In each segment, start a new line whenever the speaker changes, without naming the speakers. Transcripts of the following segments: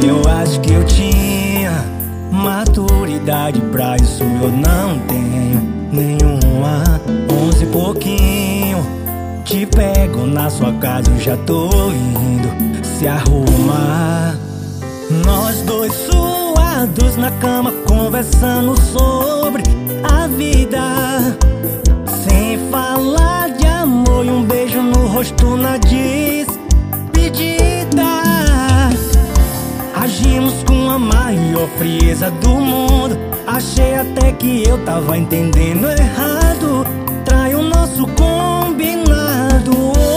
Eu acho que eu tinha maturidade pra isso, eu não tenho nenhuma. 11 e pouquinho, te pego na sua casa, eu já tô indo se arrumar. Nós dois suados na cama, conversando sobre a vida, sem falar de amor, e um beijo no rosto na despedida. Agimos com a maior frieza do mundo. Achei até que eu tava entendendo errado. Trai o nosso combinado.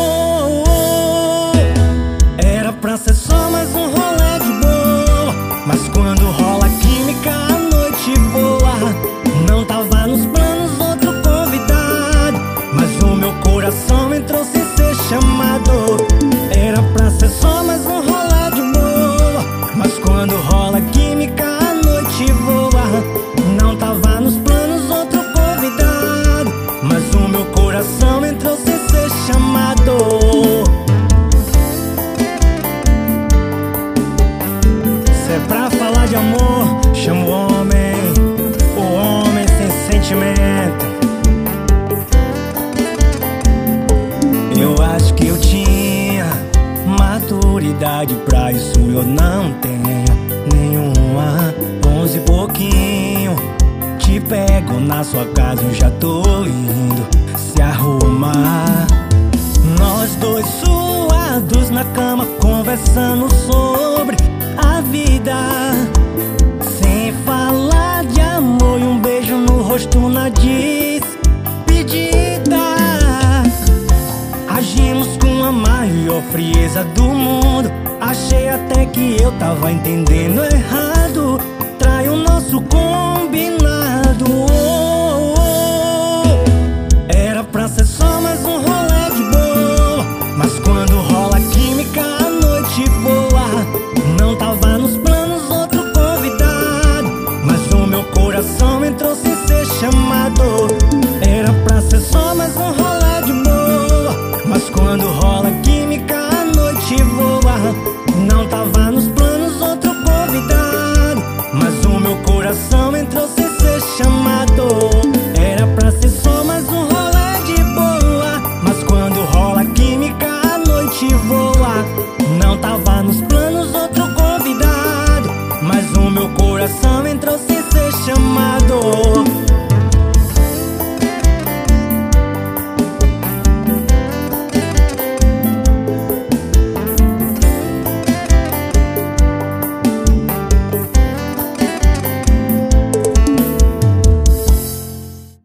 Era pra ser só mais um rolê de boa, mas quando rola química a noite voa. Não tava nos planos outro convidado, mas o meu coração entrou sem ser chamado. Era pra ser só mais um rolê de boa, mas quando rola química a noite voa. Não tava nos planos outro convidado, mas o meu coração entrou sem ser chamado. Se é pra falar de amor, chama o homem sem sentimento. Eu acho que eu tinha maturidade pra isso, eu não tenho nenhuma. 11 e pouquinho, te pego na sua casa, eu já tô indo se arrumar. Nós dois suados na cama, conversando sobre a vida, sem falar de amor, e um beijo no rosto na despedida. Agimos com a maior frieza do mundo. Achei até que eu tava entendendo errado. Trai o nosso combinado. Era pra ser só mais um rolê de boa, mas quando rola química a noite voa. Não tava